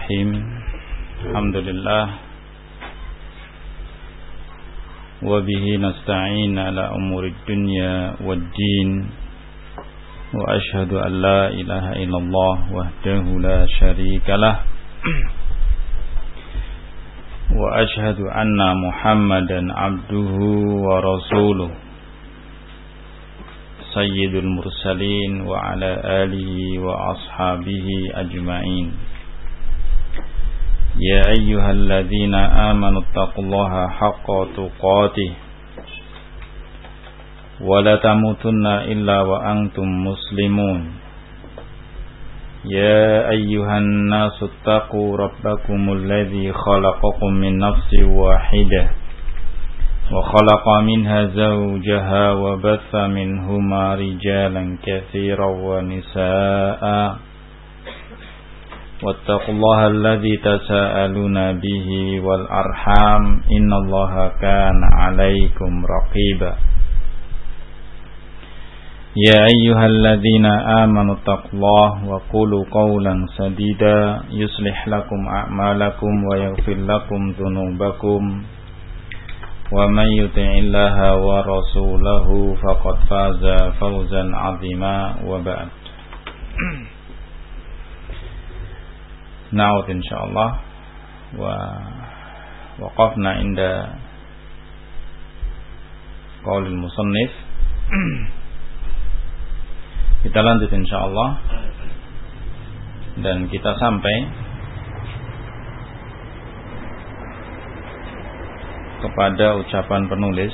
Bismillahirrahmanirrahim. Alhamdulillah wa bihi nasta'in ala umurid dunya waddin. Wa ashhadu an la ilaha illallah wahdahu la syarikalah. Wa ashhadu anna Muhammadan abduhu wa rasuluh. Sayyidul mursalin wa ala alihi wa ashabihi ajma'in. Ya ayyuhalladzina amanu taqullaha haqqa tuqatih wa la tamutunna illa wa antum muslimun. Ya ayyuhan nasu taqu rabbakumul ladzi khalaqakum min nafsin wahidah wa khalaqa minha zawjaha wa batha minhuma rijalan katsiran wa nisaa'a wattaqullaha alladzi tasaaluna bihi wal arham innallaha kana 'alaikum raqiba. Ya ayyuhalladzina amanu taqullaha wa qulu qawlan sadida yuslih lakum a'malakum wa yaghfir lakum dhunubakum. Wa man yuti'illaha wa rasulahu faqad faza fawzan 'azima wa ba'd. Na'ud insyaallah wa waqafna inda qaulil musannif. Kita lanjut insyaallah dan kita sampai kepada ucapan penulis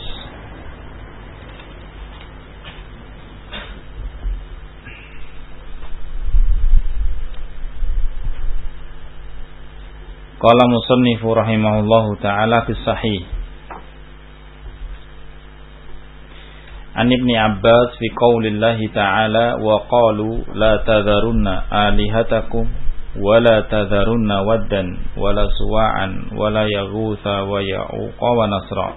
qala musannifu rahimahullahu ta'ala fi sahih an ibni Abbas fi qaulillahi ta'ala wa qalu la tadharunna alihatakum wala tadharunna waddan wala suwa'an wala yaghutha wa ya'uqa wa nasra.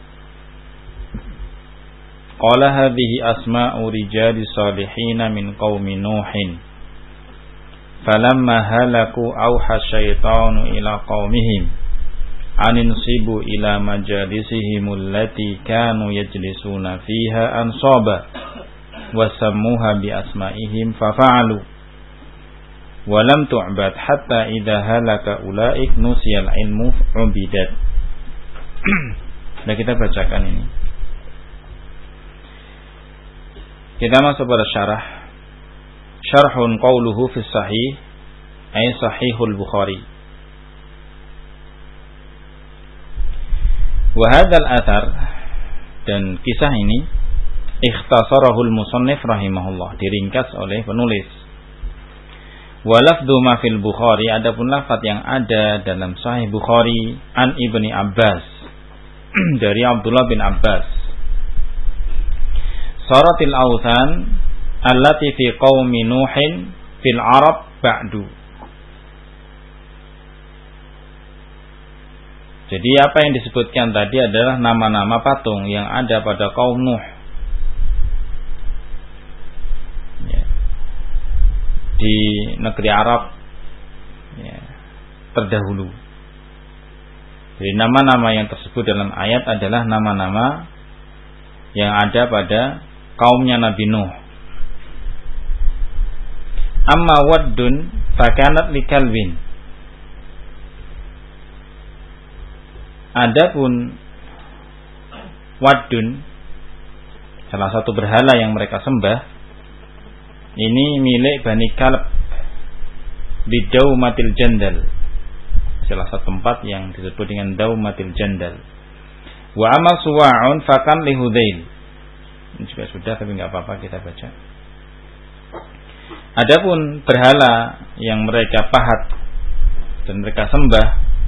Qala hadhihi asma'u rijali salihin min qaumi nuhin falamma halaku awha syaitanu ila qaumihim aninsibu ila majalisihim allati kanu yajlisuna fiha ansaba wa sammuha bi asma'ihim fafa'alu walam tu'bad hatta idza halaka ulaik nusiyal ilmu ubidat. Nah, kita bacakan ini. Kita masuk pada syarah. Syarhun qauluhu fi sahih ay sahihul Bukhari. Wa hadzal athar, dan kisah ini ikhtasarahul musannif rahimahullah, diringkas oleh penulis. Wa lafdhu ma fil Bukhari, adapun lafaz yang ada dalam Sahih Bukhari an Ibni Abbas dari Abdullah bin Abbas. Saratil awthan allati fi qaumi Nuhin fil Arab ba'du. Jadi apa yang disebutkan tadi adalah nama-nama patung yang ada pada kaum Nuh di negeri Arab terdahulu. Jadi nama-nama yang tersebut dalam ayat adalah nama-nama yang ada pada kaumnya Nabi Nuh. Amma waddun fakanat likalbin. Adapun waddun, salah satu berhala yang mereka sembah, ini milik Bani Kalb di Daumatil Jandal, salah satu tempat yang disebut dengan Daumatil Jandal. Wa amma suwa'un fakan li Hudzail. Ini juga sudah, tapi enggak apa-apa kita baca. Adapun berhala yang mereka pahat dan mereka sembah,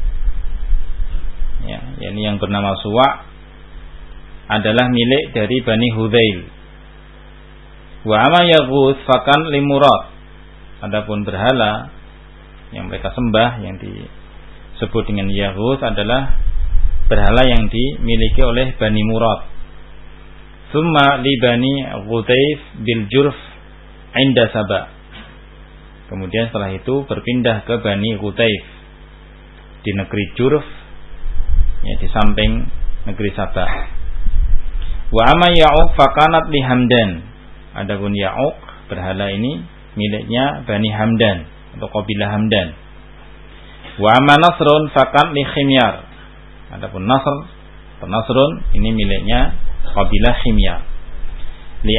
ya, yakni yang bernama Suwa' adalah milik dari Bani Hudzail. Wa amma yaghus fakan li Murad. Adapun berhala yang mereka sembah yang disebut dengan Yaghus adalah berhala yang dimiliki oleh Bani Murad. Tsumma li Bani Ghutaif bil Jurf inda Saba. Kemudian setelah itu berpindah ke Bani Ghutaif di negeri Jurf, ya, di samping negeri Sabah. Wa amma Ya'uq fakanat li Hamdan. Adapun Ya'uq, berhala ini miliknya Bani Hamdan atau kabilah Hamdan. Wa amma Nasrun fakan li Khimyar. Adapun Nasr atau Nasrun ini miliknya kabilah Khimyar. Li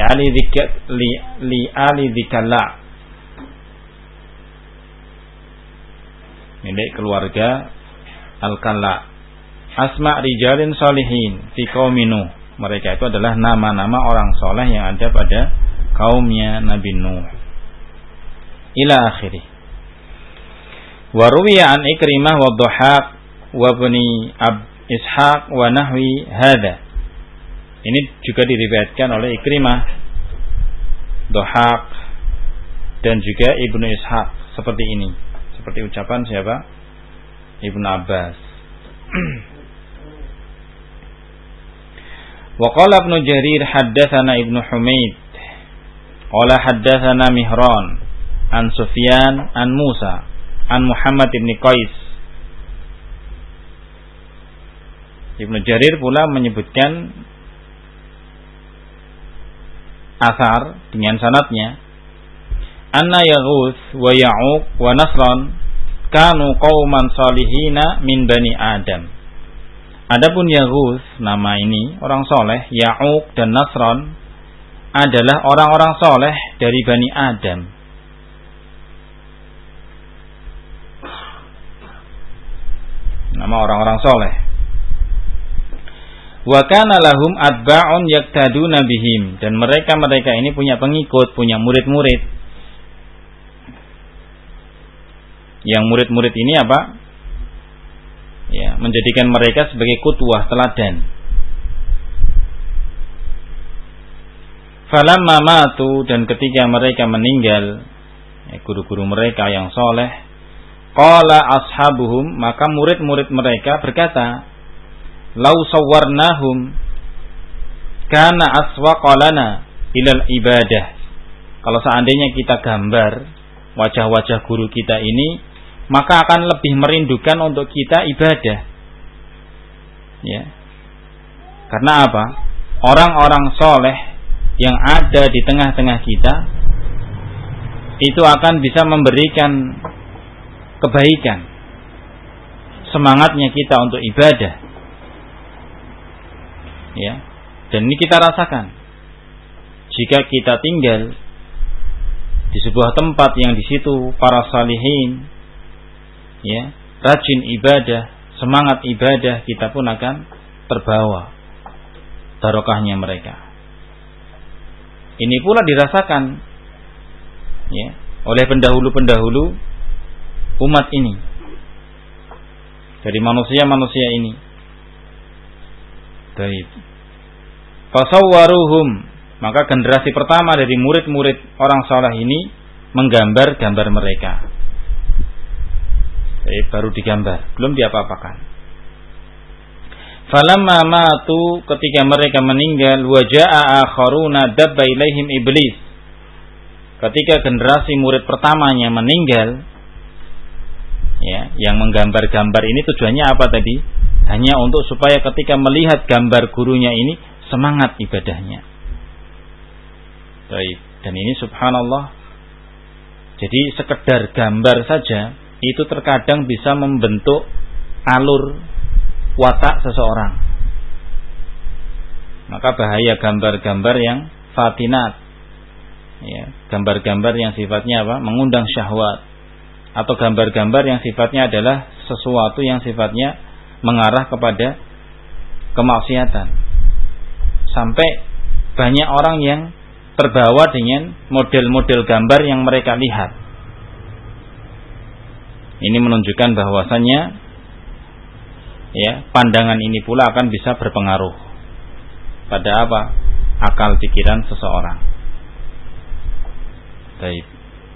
ali Dzikalla, milik keluarga Al-Kalla. Asma rijalin salihin fi qaumi Nuh. Mereka itu adalah nama-nama orang soleh yang ada pada kaumnya Nabi Nuh. Ila akhirih. Wa ruwiya an Ikrimah wa Dhahhak wa Bani Ishaq wa nahwi hadza. Ini juga diriwayatkan oleh Ikrimah, Dhahhak dan juga Ibnu Ishaq seperti ini. Seperti ucapan siapa? Ibnu Abbas. Wa qala Ibnu Jarir haddatsana Ibnu Humaid qala haddatsana Mihran an Sufyan an Musa an Muhammad bin Qais. Ibnu Jarir pula menyebutkan asar dengan sanadnya, anna Yaghuts wa Ya'uq wa Nasran kanu qauman salihina min Bani Adam. Adapun Yaghuts, nama ini orang soleh, Ya'uq dan Nasran adalah orang-orang soleh dari Bani Adam. Nama orang-orang soleh. Wa kana lahum atba'un yaktaduna bihim, dan mereka ini punya pengikut, punya murid-murid. Yang murid-murid ini apa? Ya, menjadikan mereka sebagai qudwah, teladan. Falamma matu, dan ketika mereka meninggal, ya, guru-guru mereka yang soleh, qala ashabuhum, maka murid-murid mereka berkata, lau sawwarnahum kana aswaqalana ilal ibadah. Kalau seandainya kita gambar wajah-wajah guru kita ini, maka akan lebih merindukan untuk kita ibadah. Ya. Karena apa? Orang-orang soleh yang ada di tengah-tengah kita itu akan bisa memberikan kebaikan, semangatnya kita untuk ibadah. Ya, dan ini kita rasakan jika kita tinggal di sebuah tempat yang di situ para salihin, ya, rajin ibadah, semangat ibadah, kita pun akan terbawa barokahnya mereka. Ini pula dirasakan, ya, oleh pendahulu-pendahulu umat ini, dari manusia-manusia ini. Baik. Fasawwaruhum, maka generasi pertama dari murid-murid orang saleh ini menggambar gambar mereka. Baru digambar, belum diapa-apakan. Falamma matu, ketika mereka meninggal, waja'a akharuna dabba ilaihim iblis. Ketika generasi murid pertamanya meninggal, ya, yang menggambar-gambar ini tujuannya apa tadi? Hanya untuk supaya ketika melihat gambar gurunya ini semangat ibadahnya. Baik, dan ini subhanallah. Jadi sekedar gambar saja itu terkadang bisa membentuk alur watak seseorang. Maka bahaya gambar-gambar yang fatinat, ya, gambar-gambar yang sifatnya apa? Mengundang syahwat, atau gambar-gambar yang sifatnya adalah sesuatu yang sifatnya mengarah kepada kemaksiatan. Sampai banyak orang yang terbawa dengan model-model gambar yang mereka lihat. Ini menunjukkan bahwasannya, ya, pandangan ini pula akan bisa berpengaruh pada apa? Akal pikiran seseorang. Baik.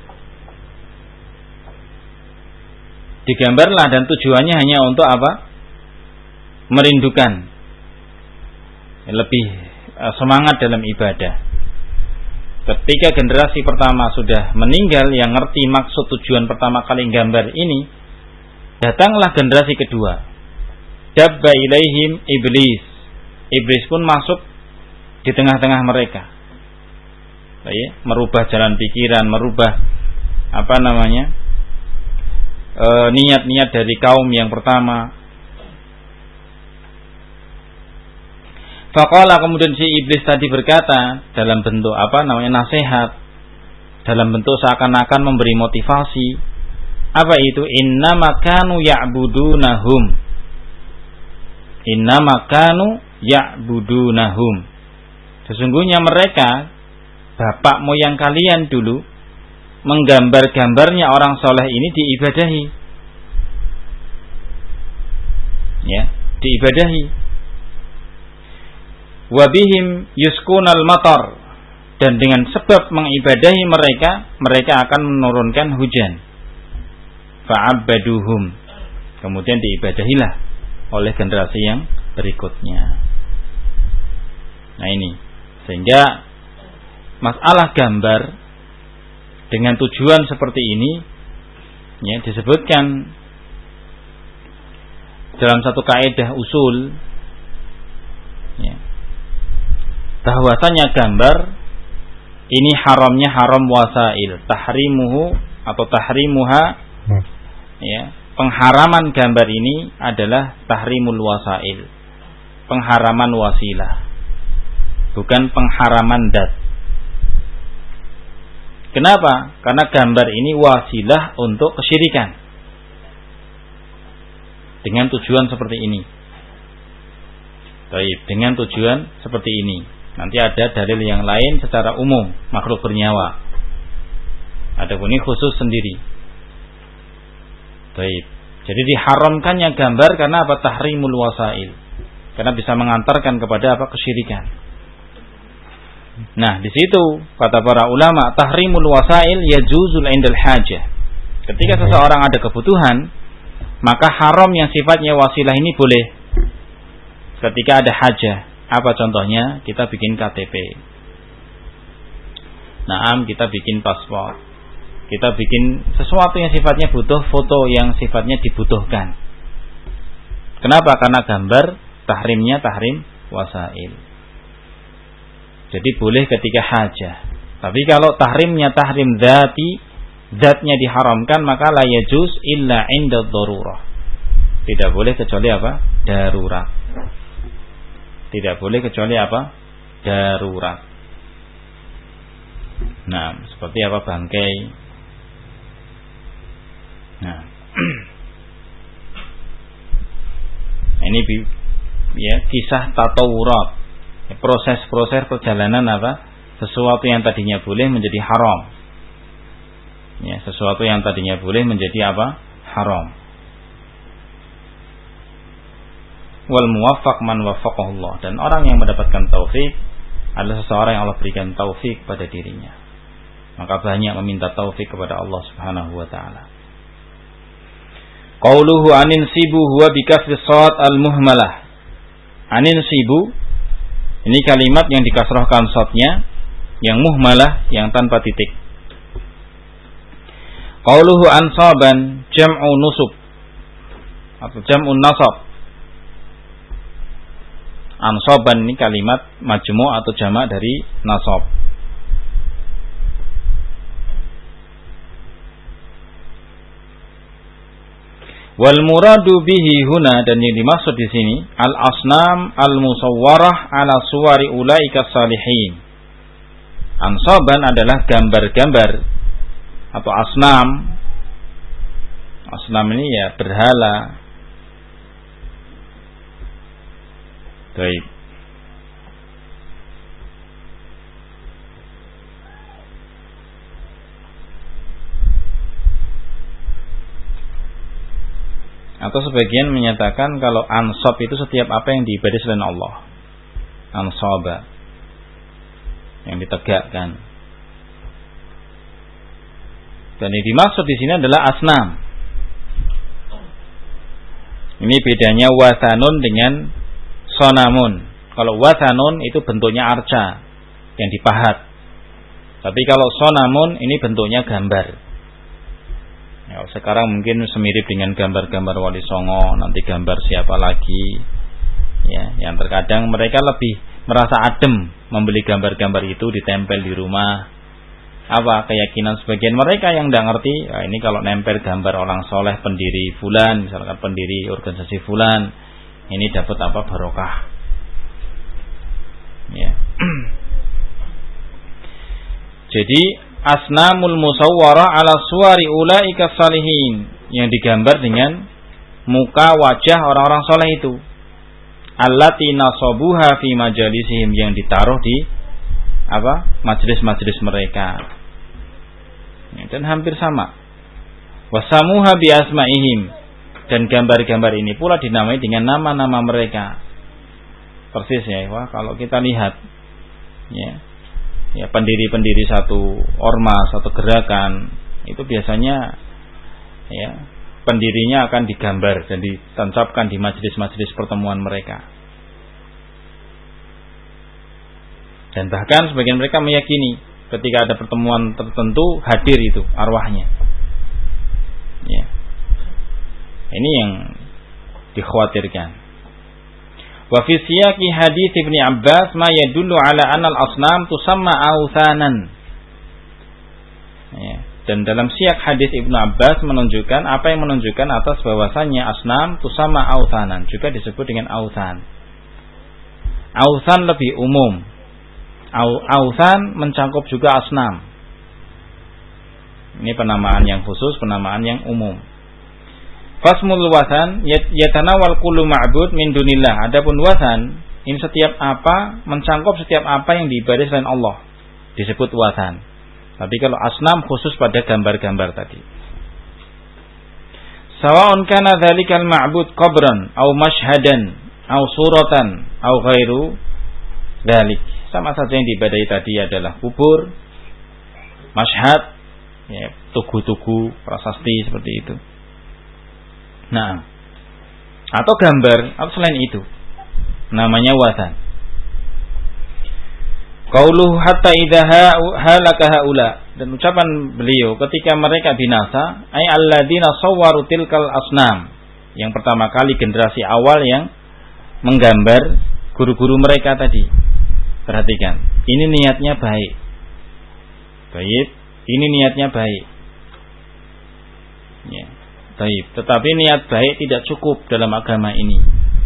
Digambarlah dan tujuannya hanya untuk apa? Merindukan, lebih semangat dalam ibadah. Ketika generasi pertama sudah meninggal yang ngerti maksud tujuan pertama kali gambar ini, Datanglah generasi kedua. Dabba ilaihim iblis. Iblis pun masuk di tengah-tengah mereka. Merubah jalan pikiran, merubah niat-niat dari kaum yang pertama. Faqala, kemudian si iblis tadi berkata dalam bentuk nasihat, dalam bentuk seakan-akan memberi motivasi. Apa itu? Innama kanu ya'budunahum. Innama kanu ya'budunahum. Sesungguhnya mereka, bapak moyang kalian dulu, menggambar-gambarnya orang soleh ini diibadahi. Ya, diibadahi. Wabihim yuskunal matar. Dan dengan sebab mengibadahi mereka, mereka akan menurunkan hujan. Fa'abbaduhum. Kemudian diibadahilah oleh generasi yang berikutnya. Nah ini, sehingga masalah gambar dengan tujuan seperti ini ya disebutkan dalam satu kaidah usul ya, bahwasanya gambar ini haramnya haram wasail, tahrimuhu atau tahrimuha ya, pengharaman gambar ini adalah tahrimul wasail, pengharaman wasilah, bukan pengharaman dat. Kenapa? Karena gambar ini wasilah untuk kesyirikan dengan tujuan seperti ini. Baik, dengan tujuan seperti ini. Nanti ada dalil yang lain secara umum makhluk bernyawa. Adapun ini khusus sendiri. Baik. Jadi diharamkannya gambar karena apa? Tahrimul wasail. Karena bisa mengantarkan kepada kesyirikan. Nah, di situ kata para ulama, tahrimul wasail yajuzul indal hajah. Ketika seseorang ada kebutuhan, maka haram yang sifatnya wasilah ini boleh. Ketika ada hajah, apa contohnya? Kita bikin KTP. Naam, kita bikin paspor. Kita bikin sesuatu yang sifatnya butuh, foto yang sifatnya dibutuhkan. Kenapa? Karena gambar tahrimnya tahrim wasail. Jadi boleh ketika hajah. Tapi kalau tahrimnya tahrim dzati, zatnya diharamkan, maka la yajuz illa inda darurah. Tidak boleh kecuali apa? Darurat. Tidak boleh kecuali apa? Darurat. Nah, seperti apa? Bangkai. Nah, ini ya kisah tatawurat. Proses-proses perjalanan sesuatu yang tadinya boleh menjadi haram. Ya, sesuatu yang tadinya boleh menjadi haram. Wal muwaffaq man waffaqahu Allah. Dan orang yang mendapatkan taufik adalah seseorang yang Allah berikan taufik pada dirinya. Maka banyak meminta taufik kepada Allah Subhanahu wa taala. Qauluhu anin sibu huwa bikasri shad al-muhmalah. Anin sibu, ini kalimat yang dikasrahkan shadnya, yang muhmalah, yang tanpa titik. Qauluhu ansaban jam'u nusub atau jam'un nasab. Ansaban ini kalimat majmu' atau jamak dari nasab. Wal muradu bihi huna, dan yang dimaksud di sini al asnam al musawwarah ala suwari ulaika salihin. Ansaban adalah gambar-gambar atau asnam. Asnam ini ya berhala. Baik. Atau sebagian menyatakan kalau ansab itu setiap apa yang diibadahi selain Allah. Ansaba, yang ditegakkan. Dan yang dimaksud di sini adalah asnam. Ini bedanya wasanun dengan sonamun. Kalau wasanun itu bentuknya arca yang dipahat. Tapi kalau sonamun ini bentuknya gambar. Ya, sekarang mungkin semirip dengan gambar-gambar Wali Songo, nanti gambar siapa lagi. Ya, yang terkadang mereka lebih merasa adem membeli gambar-gambar itu ditempel di rumah. Apa keyakinan sebagian mereka yang tidak ngerti, ini kalau nempel gambar orang soleh pendiri fulan, misalkan pendiri organisasi fulan, ini dapat apa barokah. Ya. Jadi asnamul musawwara ala suwari ulaika salihin, yang digambar dengan muka wajah orang-orang soleh itu. Allati nasabuha fi majalisihim, yang ditaruh di majelis-majelis mereka. Ya, dan hampir sama. Wasamuha bi asma'ihim, dan gambar-gambar ini pula dinamai dengan nama-nama mereka. Persis ya, kalau kita lihat ya pendiri-pendiri satu ormas, satu gerakan, itu biasanya ya pendirinya akan digambar dan ditancapkan di majelis-majelis pertemuan mereka. Dan bahkan sebagian mereka meyakini ketika ada pertemuan tertentu hadir itu arwahnya. Ya. Ini yang dikhawatirkan. Wa fi siyaqi hadits Ibnu Abbas ma yadullu ala anna al-asnam tusamma authanan. Ya. Dan dalam siyak hadis Ibnu Abbas menunjukkan apa yang menunjukkan atas bahwasannya asnam tusamma authanan, juga disebut dengan authan. Authan lebih umum. Authan mencakup juga asnam. Ini penamaan yang khusus, penamaan yang umum. Fasmul wathan yatanawal kullu ma'bud min dunillah. Adapun wathan, ini setiap apa, mencakup setiap apa yang diibadahi selain Allah, disebut wathan. Tapi kalau asnam khusus pada gambar-gambar tadi. Sawa'un kana dzalikal ma'bud qabran aw mashhadan aw suratan aw ghairu dzalik. Sama saja yang diibadahi tadi adalah kubur, mashhad, ya, tugu-tugu, prasasti seperti itu. Nah, atau gambar atau selain itu, namanya wathan. Qauluhu hatta idza halaka haula, dan ucapan beliau ketika mereka binasa, ay alladzina sawwaru tilkal asnam, yang pertama kali generasi awal yang menggambar guru-guru mereka tadi. Perhatikan, ini niatnya baik. Baik, ini niatnya baik. Ya, baik. Tetapi niat baik tidak cukup dalam agama ini.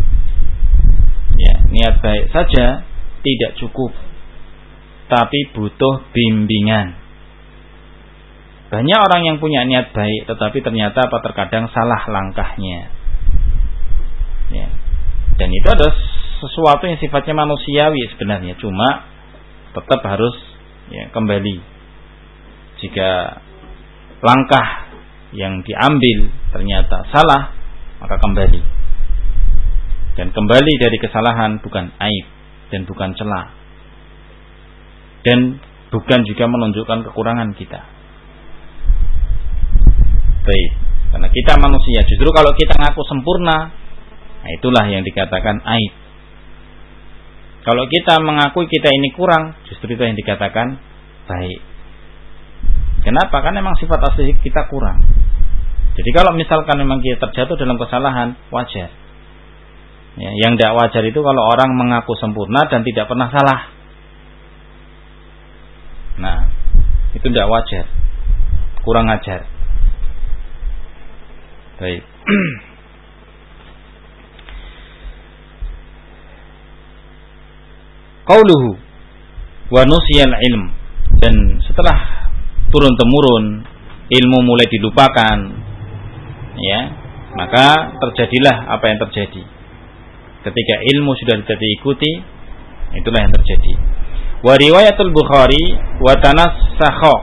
Ya, niat baik saja tidak cukup, tapi butuh bimbingan. Banyak orang yang punya niat baik, tetapi ternyata terkadang salah langkahnya. Ya. Dan itu ada sesuatu yang sifatnya manusiawi sebenarnya, cuma tetap harus kembali. Jika langkah yang diambil ternyata salah, maka kembali. Dan kembali dari kesalahan bukan aib dan bukan celah, dan bukan juga menunjukkan kekurangan kita. Baik, karena kita manusia. Justru kalau kita ngaku sempurna, nah itulah yang dikatakan aib. Kalau kita mengakui kita ini kurang, justru itu yang dikatakan baik. Kenapa? Karena memang sifat asli kita kurang. Jadi kalau misalkan memang kita terjatuh dalam kesalahan, wajar. Ya, yang tidak wajar itu kalau orang mengaku sempurna dan tidak pernah salah. Nah, itu tidak wajar, kurang ajar. Baik. Qauluhu wa nusiyal ilm, dan setelah turun temurun ilmu mulai dilupakan, ya, maka terjadilah apa yang terjadi. Ketika ilmu sudah tidak diikuti, itulah yang terjadi. Wa riwayatul Bukhari wa tanassakha,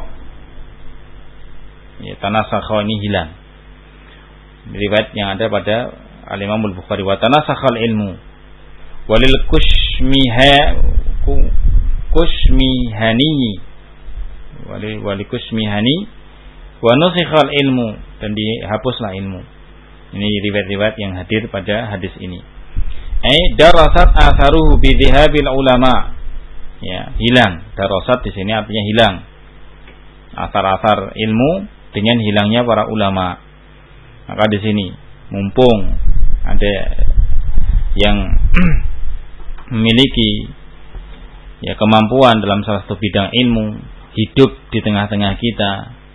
ya, tanassakha ini hilang. Riwayat yang ada pada Al-Imam Al-Bukhari, wa tanasakhal ilmu walil kushmihani wali kushmihani wa nusikhal ilmu, dan dihapuslah ilmu. Ini riwayat-riwayat yang hadir pada hadis ini. Darasat atharuhu bi dhihabil ulama, ya, hilang. Darasat di sini artinya hilang. Asar-asar ilmu dengan hilangnya para ulama. Maka di sini mumpung ada yang memiliki ya kemampuan dalam salah satu bidang ilmu, hidup di tengah-tengah kita,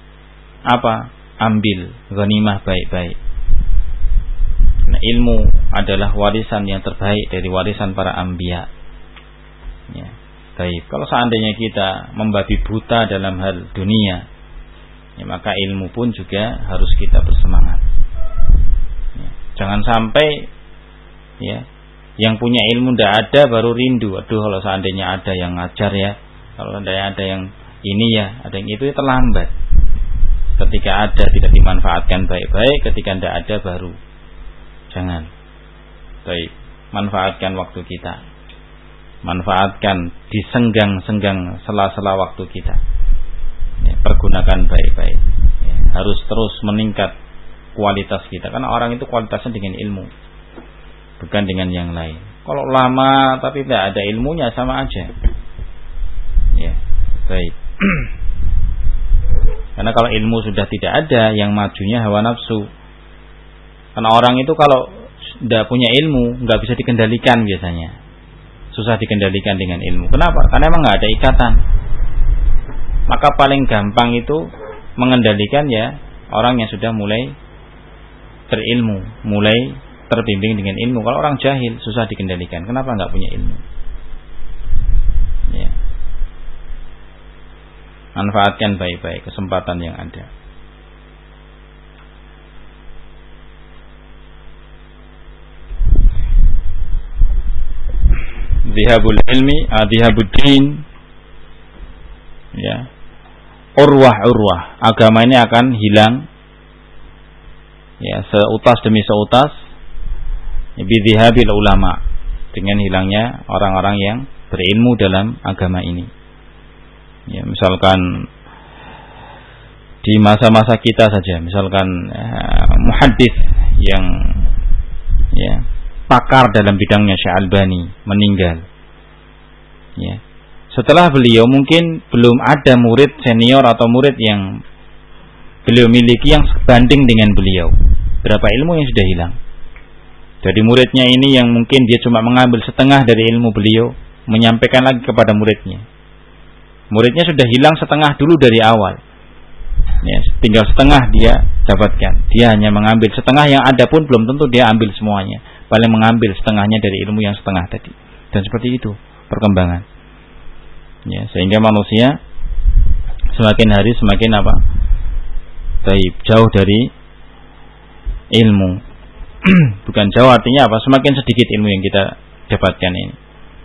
ambil ghanimah baik-baik. Nah, ilmu adalah warisan yang terbaik dari warisan para anbiya. Ya, baik. Kalau seandainya kita membabi buta dalam hal dunia, ya, maka ilmu pun juga harus kita bersemangat. Ya, jangan sampai ya yang punya ilmu tidak ada baru rindu. Aduh, kalau seandainya ada yang ngajar ya, kalau seandainya ada yang ini ya, ada yang itu, terlambat. Ketika ada tidak dimanfaatkan baik-baik, ketika tidak ada baru. Jangan. Baik, manfaatkan waktu kita. Manfaatkan di senggang-senggang sela-sela waktu kita. Ya, pergunakan baik-baik. Ya, harus terus meningkat kualitas kita, karena orang itu kualitasnya dengan ilmu, bukan dengan yang lain. Kalau lama tapi tidak ada ilmunya sama aja. Ya, baik. Karena kalau ilmu sudah tidak ada, yang majunya hawa nafsu. Karena orang itu kalau tidak punya ilmu nggak bisa dikendalikan biasanya. Susah dikendalikan dengan ilmu. Kenapa? Karena emang nggak ada ikatan. Maka paling gampang itu mengendalikan ya orang yang sudah mulai berilmu, mulai terbimbing dengan ilmu. Kalau orang jahil susah dikendalikan. Kenapa nggak punya ilmu? Ya. Manfaatkan baik-baik kesempatan yang ada. Dhihabul ilmi, dhihabud din. Ya. Urwah. Agama ini akan hilang. Ya, seutas demi seutas. Bidhihabil ulama, dengan hilangnya orang-orang yang berilmu dalam agama ini. Ya, misalkan di masa-masa kita saja, misalkan muhaddits yang ya pakar dalam bidangnya Syekh Albani meninggal. Ya. Setelah beliau mungkin belum ada murid senior atau murid yang beliau miliki yang sebanding dengan beliau. Berapa ilmu yang sudah hilang. Jadi muridnya ini yang mungkin dia cuma mengambil setengah dari ilmu beliau, menyampaikan lagi kepada muridnya. Muridnya sudah hilang setengah dulu dari awal. Ya, tinggal setengah dia dapatkan. Dia hanya mengambil setengah, yang ada pun belum tentu dia ambil semuanya. Paling mengambil setengahnya dari ilmu yang setengah tadi. Dan seperti itu perkembangan. Ya, sehingga manusia semakin hari semakin jauh dari ilmu. Bukan jauh, artinya semakin sedikit ilmu yang kita dapatkan ini.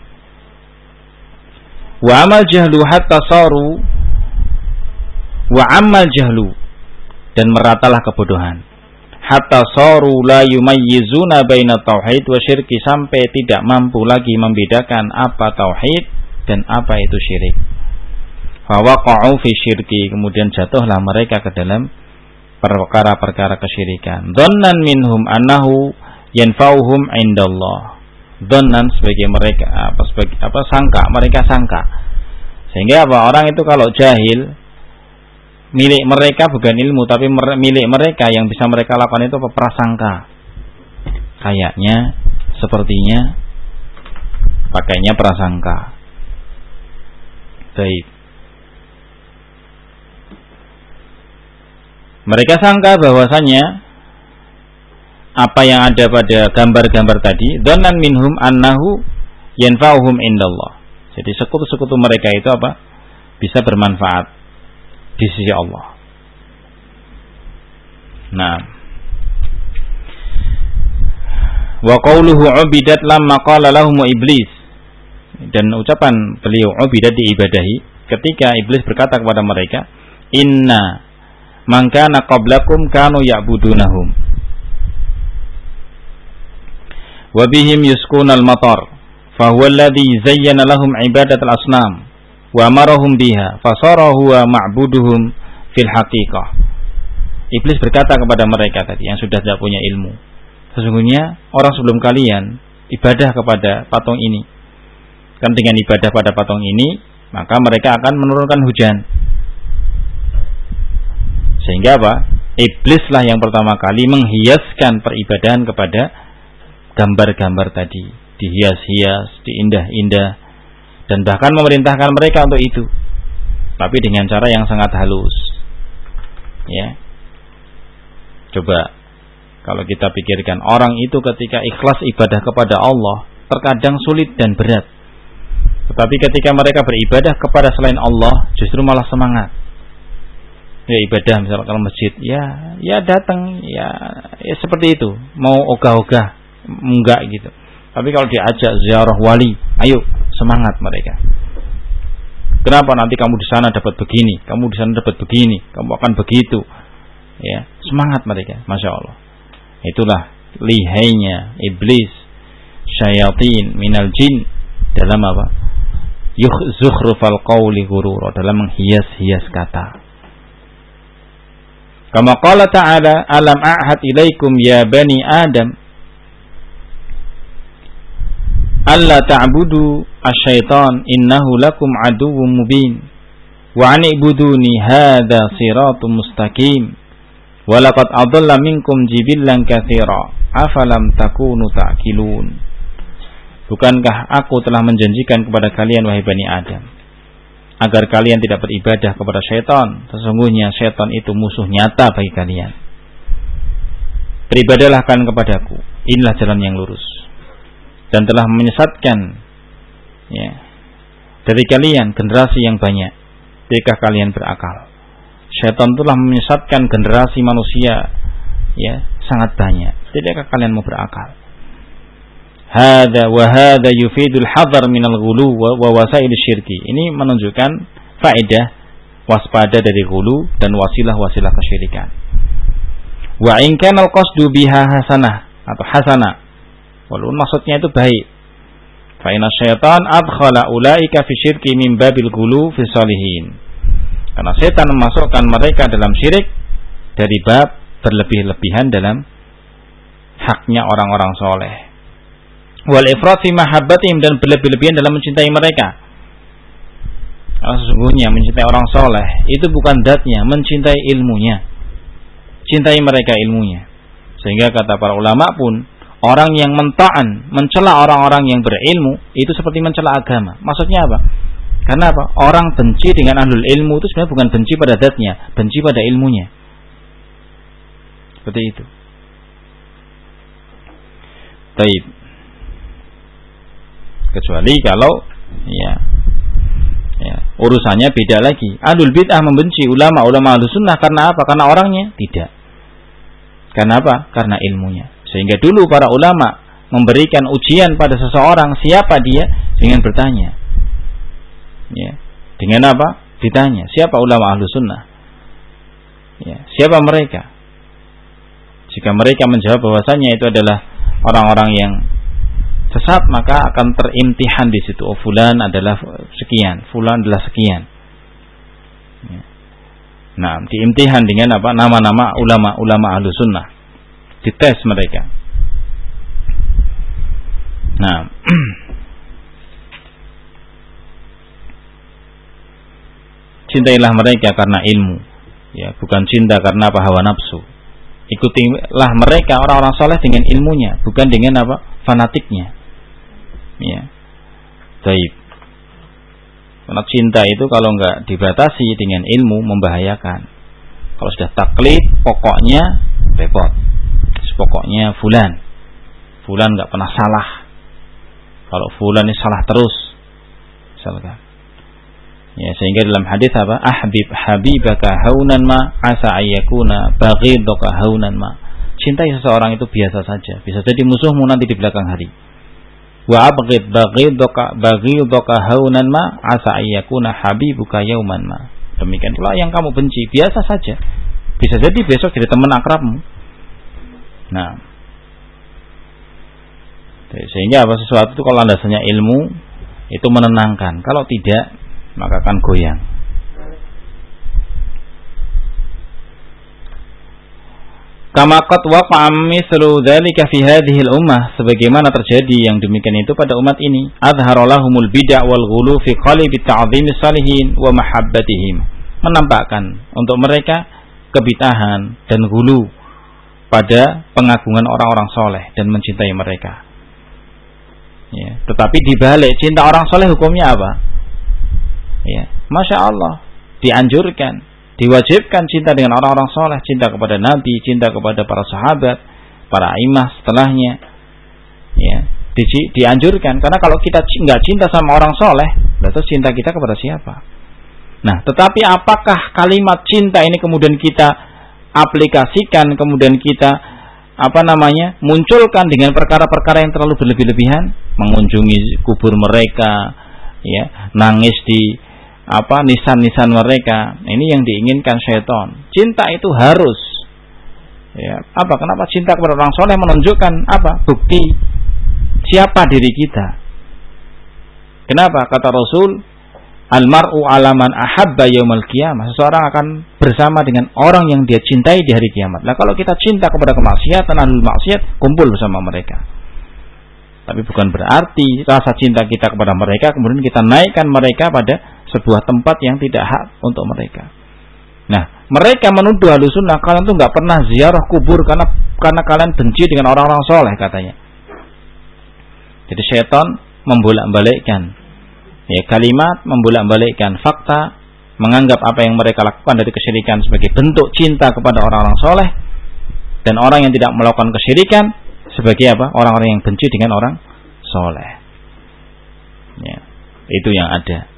Wa amal jahlu hatta saru, wa amal jahlu, dan meratalah kebodohan. Hatta saru la yumayyizuna baina tauhid wa syirki, sampai tidak mampu lagi membedakan apa tauhid dan apa itu syirik. Fa waqa'u fi syirki, kemudian jatuhlah mereka ke dalam perkara-perkara kesyirikan. Dhannan minhum annahu yanfa'uhum indallah. Dhannan sebagai mereka sangka, mereka sangka. Sehingga orang itu kalau jahil, milik mereka bukan ilmu, tapi milik mereka yang bisa mereka lakukan itu prasangka. Kayaknya, sepertinya, pakainya prasangka. Baik. Mereka sangka bahwasanya apa yang ada pada gambar-gambar tadi, dhannan minhum annahu yanfa'uhum indallah. Jadi sekutu-sekutu mereka itu bisa bermanfaat di sisi Allah. Nah, wa qauluhu ubidat lamma qala lahum iblis, dan ucapan beliau ubidat diibadahi ketika iblis berkata kepada mereka, inna man kana qablakum kanu ya'budunahum wa bihim yuskunal matar fa huwa alladhi zayyana lahum ibadatal asnam wa amarahum biha fasara huwa ma'buduhum fil haqiqah. Iblis berkata kepada mereka tadi yang sudah tidak punya ilmu, sesungguhnya orang sebelum kalian ibadah kepada patung ini, kan dengan ibadah pada patung ini maka mereka akan menurunkan hujan. Sehingga apa? Iblislah yang pertama kali menghiaskan peribadahan kepada gambar-gambar tadi, dihias-hias, diindah-indah, dan bahkan memerintahkan mereka untuk itu, tapi dengan cara yang sangat halus. Ya, coba kalau kita pikirkan, orang itu ketika ikhlas ibadah kepada Allah terkadang sulit dan berat, tetapi ketika mereka beribadah kepada selain Allah justru malah semangat. Ya ibadah misalnya kalau masjid, ya datang, ya seperti itu, mau ogah-ogah enggak gitu. Tapi kalau diajak ziarah wali, ayo semangat mereka. Kenapa? Nanti kamu di sana dapat begini, kamu di sana dapat begini, kamu akan begitu. Ya, semangat mereka, masya Allah. Itulah lihainya iblis, syayatin minal jin dalam apa? Zukhrufal qawli ghurura, dalam menghias-hias kata. Kama qala ta'ala, alam a'had ilaikum ya bani Adam alla ta'budu asyaitan innahu lakum aduwwum mubin wa an ibuduni hadza siratum mustaqim wa laqad adalla minkum jibillan katsira afalam takunu ta'qilun. Bukankah aku telah menjanjikan kepada kalian wahai Bani Adam agar kalian tidak beribadah kepada syaitan? Sesungguhnya syaitan itu musuh nyata bagi kalian. Beribadahlah kalian kepadaku, inilah jalan yang lurus, dan telah menyesatkan dari kalian generasi yang banyak jika kalian berakal. Syaitan telah menyesatkan generasi manusia sangat banyak jika kalian mau berakal. Hada wa hada yufidul hadar minal ghulu wa wasail syirki. Ini menunjukkan faedah waspada dari ghulu dan wasilah-wasilah kesyirikan. Wa in kana al-qasdu biha hasanah atau hasanah, walaupun maksudnya itu baik. Fa inna syaitan adkhala ulaika fi syirki min babil ghulu fi shalihin. Karena setan memasukkan mereka dalam syirik dari bab berlebih-lebihan dalam haknya orang-orang soleh. Wal ifrat fi mahabbatihim, dan berlebih-lebihan dalam mencintai mereka. Karena sesungguhnya mencintai orang soleh itu bukan zatnya, mencintai ilmunya. Cintai mereka ilmunya. Sehingga kata para ulama pun, orang yang mentaan, mencela orang-orang yang berilmu itu seperti mencela agama. Maksudnya apa? Karena apa? Orang benci dengan ahlul ilmu itu sebenarnya bukan benci pada zatnya, benci pada ilmunya. Seperti itu. Baik. Kecuali kalau urusannya beda lagi. Ahlul bid'ah membenci ulama ahlus sunnah karena apa? Karena orangnya? Tidak. Karena apa? Karena ilmunya. Sehingga dulu para ulama memberikan ujian pada seseorang, siapa dia? Dengan bertanya. Dengan apa? Ditanya, siapa ulama ahlus sunnah? Siapa mereka? Jika mereka menjawab bahwasanya itu adalah orang-orang yang sesat, maka akan terimtihan di situ. Oh, fulan adalah sekian, fulan adalah sekian. Nah, diimtihan dengan apa? Nama-nama ulama ahlus sunnah. Dites mereka. Nah, cintailah mereka karena ilmu, bukan cinta karena apa? Hawa nafsu. Ikutilah mereka orang-orang soleh dengan ilmunya, bukan dengan apa? Fanatiknya. Baik. Karena cinta itu kalau enggak dibatasi dengan ilmu membahayakan. Kalau sudah taklid, pokoknya repot. Pokoknya fulan enggak pernah salah. Kalau fulan ini salah terus, misalkan. Sehingga dalam hadis apa? Ahbib habibaka haunan ma asa ayyakuna baghidaka haunan ma. Cintai seseorang itu biasa saja, bisa jadi musuhmu nanti di belakang hari. Wa abghid baghidaka haunan ma asa ayyakuna habibuka yauman ma. Demikian pula yang kamu benci biasa saja, bisa jadi besok jadi teman akrabmu. Nah, sehingga apa? Sesuatu itu kalau landasannya ilmu itu menenangkan, kalau tidak maka akan goyang. Kama qad waqa'a mithlu dzalika fi hadhihi al-ummah, sebagaimana terjadi yang demikian itu pada umat ini. Adhara lahumul bid'ah wal ghulu fi qalbi ta'dhim salihin wa mahabbatihim. Menampakkan untuk mereka kebid'ahan dan ghulu pada pengagungan orang-orang soleh dan mencintai mereka. Ya, tetapi dibalik cinta orang soleh hukumnya apa? Ya, Masya Allah, dianjurkan, diwajibkan cinta dengan orang-orang soleh, cinta kepada Nabi, cinta kepada para sahabat, para imam setelahnya. Ya, dianjurkan, karena kalau kita nggak cinta sama orang soleh, berarti cinta kita kepada siapa? Nah, tetapi apakah kalimat cinta ini kemudian kita aplikasikan, kemudian kita munculkan dengan perkara-perkara yang terlalu berlebih-lebihan, mengunjungi kubur mereka, ya, nangis di nisan-nisan mereka. Ini yang diinginkan syaitan. Cinta itu harus, ya, kenapa cinta kepada orang soleh menunjukkan bukti siapa diri kita. Kenapa? Kata Rasul, almar'u alaman ahabba yaumal qiyamah. Seseorang akan bersama dengan orang yang dia cintai di hari kiamat. Nah, kalau kita cinta kepada kemaksiatan, ahlul maksiat, kumpul bersama mereka. Tapi bukan berarti rasa cinta kita kepada mereka kemudian kita naikkan mereka pada sebuah tempat yang tidak hak untuk mereka. Nah, mereka menuduh Ahlussunnah, kalian tuh nggak pernah ziarah kubur karena kalian benci dengan orang-orang soleh, katanya. Jadi syaitan membolak-balikkan, ya, kalimat, membolak-balikkan fakta, menganggap apa yang mereka lakukan dari kesyirikan sebagai bentuk cinta kepada orang-orang soleh, dan orang yang tidak melakukan kesyirikan sebagai orang-orang yang benci dengan orang soleh. Ya, itu yang ada.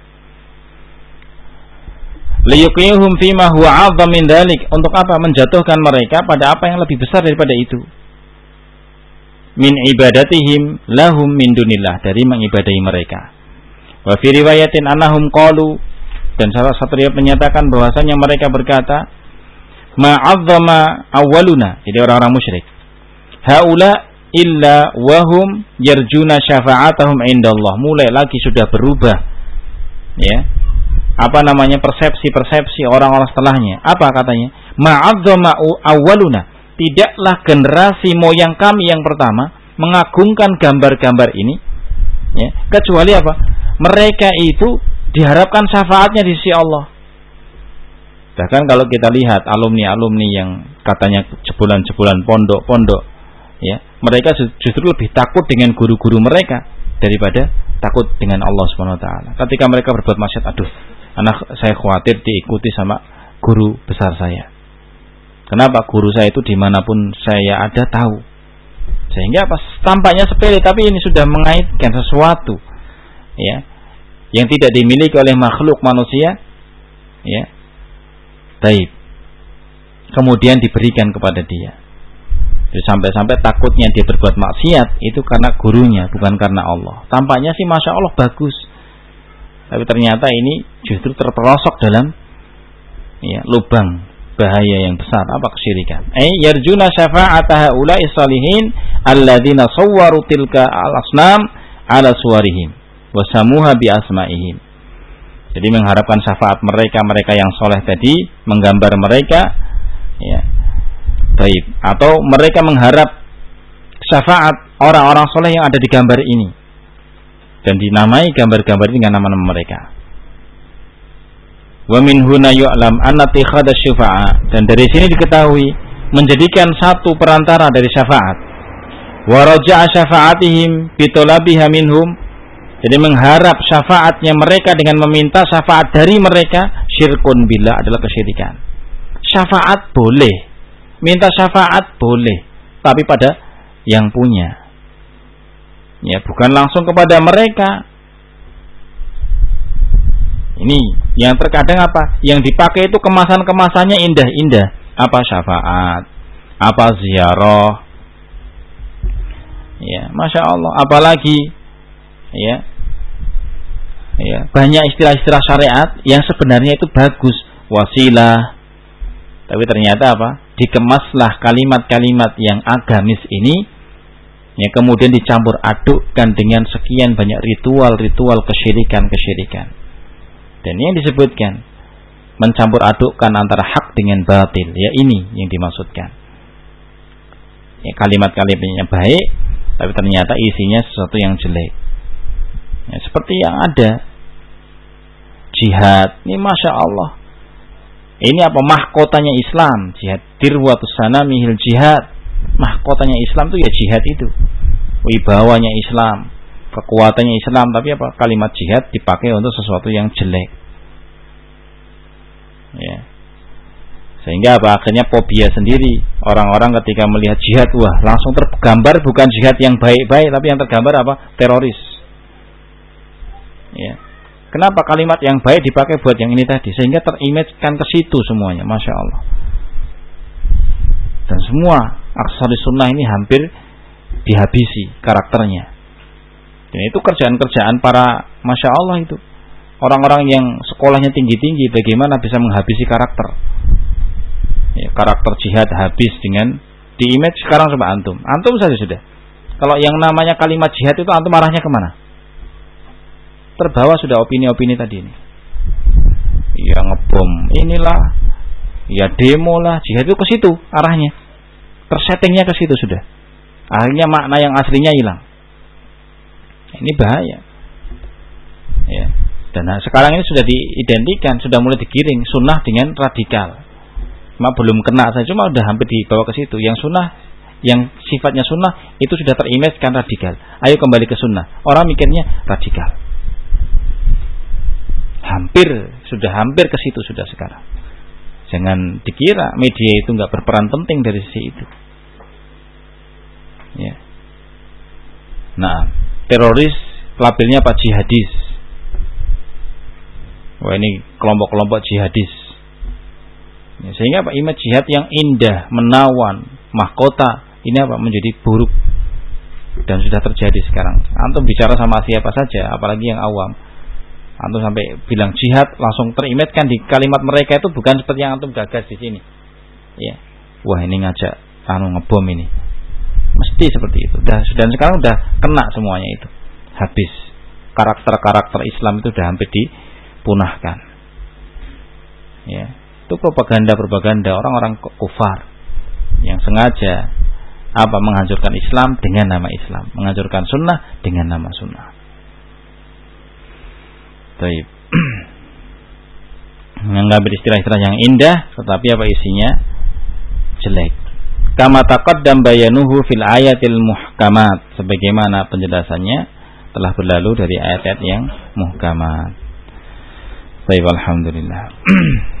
Liyuqihum fima huwa 'adzam min dzalik. Untuk apa? Menjatuhkan mereka pada apa yang lebih besar daripada itu. Min ibadatihim lahum min dunillah, dari mengibadahi mereka. Wa fi riwayatin annahum qalu, dan salah satu riwayat menyatakan bahwasanya mereka berkata, ma'azzama awwaluna, jadi orang-orang musyrik, haula illa wahum yarjuna syafa'atahum indallah. Mulai lagi sudah berubah, ya, persepsi orang-orang setelahnya. Apa katanya? Ma'azzama awwaluna, tidaklah generasi moyang kami yang pertama mengagungkan gambar-gambar ini, ya, kecuali mereka itu diharapkan syafaatnya di sisi Allah. Bahkan kalau kita lihat alumni-alumni yang katanya jebolan-jebolan pondok-pondok, ya, mereka justru lebih takut dengan guru-guru mereka daripada takut dengan Allah Subhanahu wa taala. Ketika mereka berbuat maksiat, aduh, anak saya khawatir diikuti sama guru besar saya. Kenapa? Guru saya itu dimanapun saya ada tahu. Sehingga tampaknya sepele, tapi ini sudah mengaitkan sesuatu, ya, yang tidak dimiliki oleh makhluk manusia, ya, taib, kemudian diberikan kepada dia. Jadi sampai-sampai takutnya dia berbuat maksiat itu karena gurunya, bukan karena Allah. Tampaknya sih Masya Allah bagus, tapi ternyata ini justru terperosok dalam, ya, lubang bahaya yang besar. Apa? Kesyirikan. Yarjuna syafa'ata haula'i salihin alladzina sawwaru tilka al-asnam ala suwarihim wa samuha bi asma'ihim. Jadi mengharapkan syafaat mereka yang soleh tadi, menggambar mereka, ya, baik, atau mereka mengharap syafaat orang-orang soleh yang ada di gambar ini, dan dinamai gambar-gambar ini dengan nama-nama mereka. Wa min huna yu'lam anna ittikhadha syufa'a, dan dari sini diketahui menjadikan satu perantara dari syafaat, wa raja'a syafa'atihim bi talabiha minhum, jadi mengharap syafaatnya mereka dengan meminta syafaat dari mereka, syirkun billah, adalah kesyirikan. Syafaat boleh, minta syafaat boleh, tapi pada yang punya, ya, bukan langsung kepada mereka. Ini yang terkadang yang dipakai itu kemasan-kemasannya indah-indah, syafaat, ziarah, ya, Masya Allah. Apalagi, ya, banyak istilah-istilah syariat yang sebenarnya itu bagus, wasilah, tapi ternyata dikemaslah kalimat-kalimat yang agamis ini, ya, kemudian dicampur adukkan dengan sekian banyak ritual-ritual kesyirikan. Dan ini yang disebutkan mencampur adukkan antara hak dengan batil, ya, ini yang dimaksudkan. Ya, kalimat-kalimatnya baik, tapi ternyata isinya sesuatu yang jelek. Ya, seperti yang ada jihad, ini Masya Allah, Ini apa? Mahkotanya Islam. Jihad dirwatus sanamihil jihad. Mahkotanya Islam itu ya jihad itu. Wibawanya Islam, kekuatannya Islam, tapi apa? Kalimat jihad dipakai untuk sesuatu yang jelek. Ya. Sehingga apa? Akhirnya fobia sendiri. Orang-orang ketika melihat jihad, wah, langsung tergambar bukan jihad yang baik-baik, tapi yang tergambar apa? Teroris. Ya. Kenapa kalimat yang baik dipakai buat yang ini tadi? Sehingga terimage-kan ke situ semuanya, Masya Allah. Dan semua Ansari Sunnah ini hampir dihabisi karakternya. Dan itu kerjaan-kerjaan para Masya Allah itu. Orang-orang yang sekolahnya tinggi-tinggi, bagaimana bisa menghabisi karakter. Ya, karakter jihad habis dengan di-image sekarang coba antum. Antum saja sudah. Kalau yang namanya kalimat jihad itu antum arahnya kemana? Terbawa sudah opini-opini tadi ini. Ya ngebom inilah, ya demo lah, jihad itu ke situ arahnya. Tersettingnya ke situ sudah. Akhirnya makna yang aslinya hilang. Ini bahaya. Ya. Dan sekarang ini sudah diidentikan, sudah mulai digiring sunnah dengan radikal. Cuma belum kena saja, cuma sudah hampir dibawa ke situ. Yang sunnah, yang sifatnya sunnah itu sudah terimage-kan radikal. Ayo kembali ke sunnah. Orang mikirnya radikal. Sudah hampir ke situ sudah sekarang. Jangan dikira media itu nggak berperan penting dari sisi itu. Ya. Nah, teroris labelnya apa? Jihadis. Wah, ini kelompok-kelompok jihadis. Ya, sehingga apa? Image jihad yang indah, menawan, mahkota ini apa? Menjadi buruk. Dan sudah terjadi sekarang. Antum bicara sama siapa saja, apalagi yang awam. Antum sampai bilang jihad langsung terimage-kan di kalimat mereka itu bukan seperti yang antum gagas di sini. Ya. Wah, ini ngajak ngebom ini. Mesti seperti itu. Dan sekarang udah kena semuanya itu. Habis. Karakter-karakter Islam itu udah hampir dipunahkan. Ya. Itu propaganda orang-orang kufar yang sengaja menghancurkan Islam dengan nama Islam, menghancurkan sunnah dengan nama sunnah. Baik. Mengambil istilah-istilah yang indah tetapi apa isinya jelek. Kama taqaddam bayanuhu fil ayatil muhkamat, sebagaimana penjelasannya telah berlalu dari ayat-ayat yang muhkamat. Baik, alhamdulillah.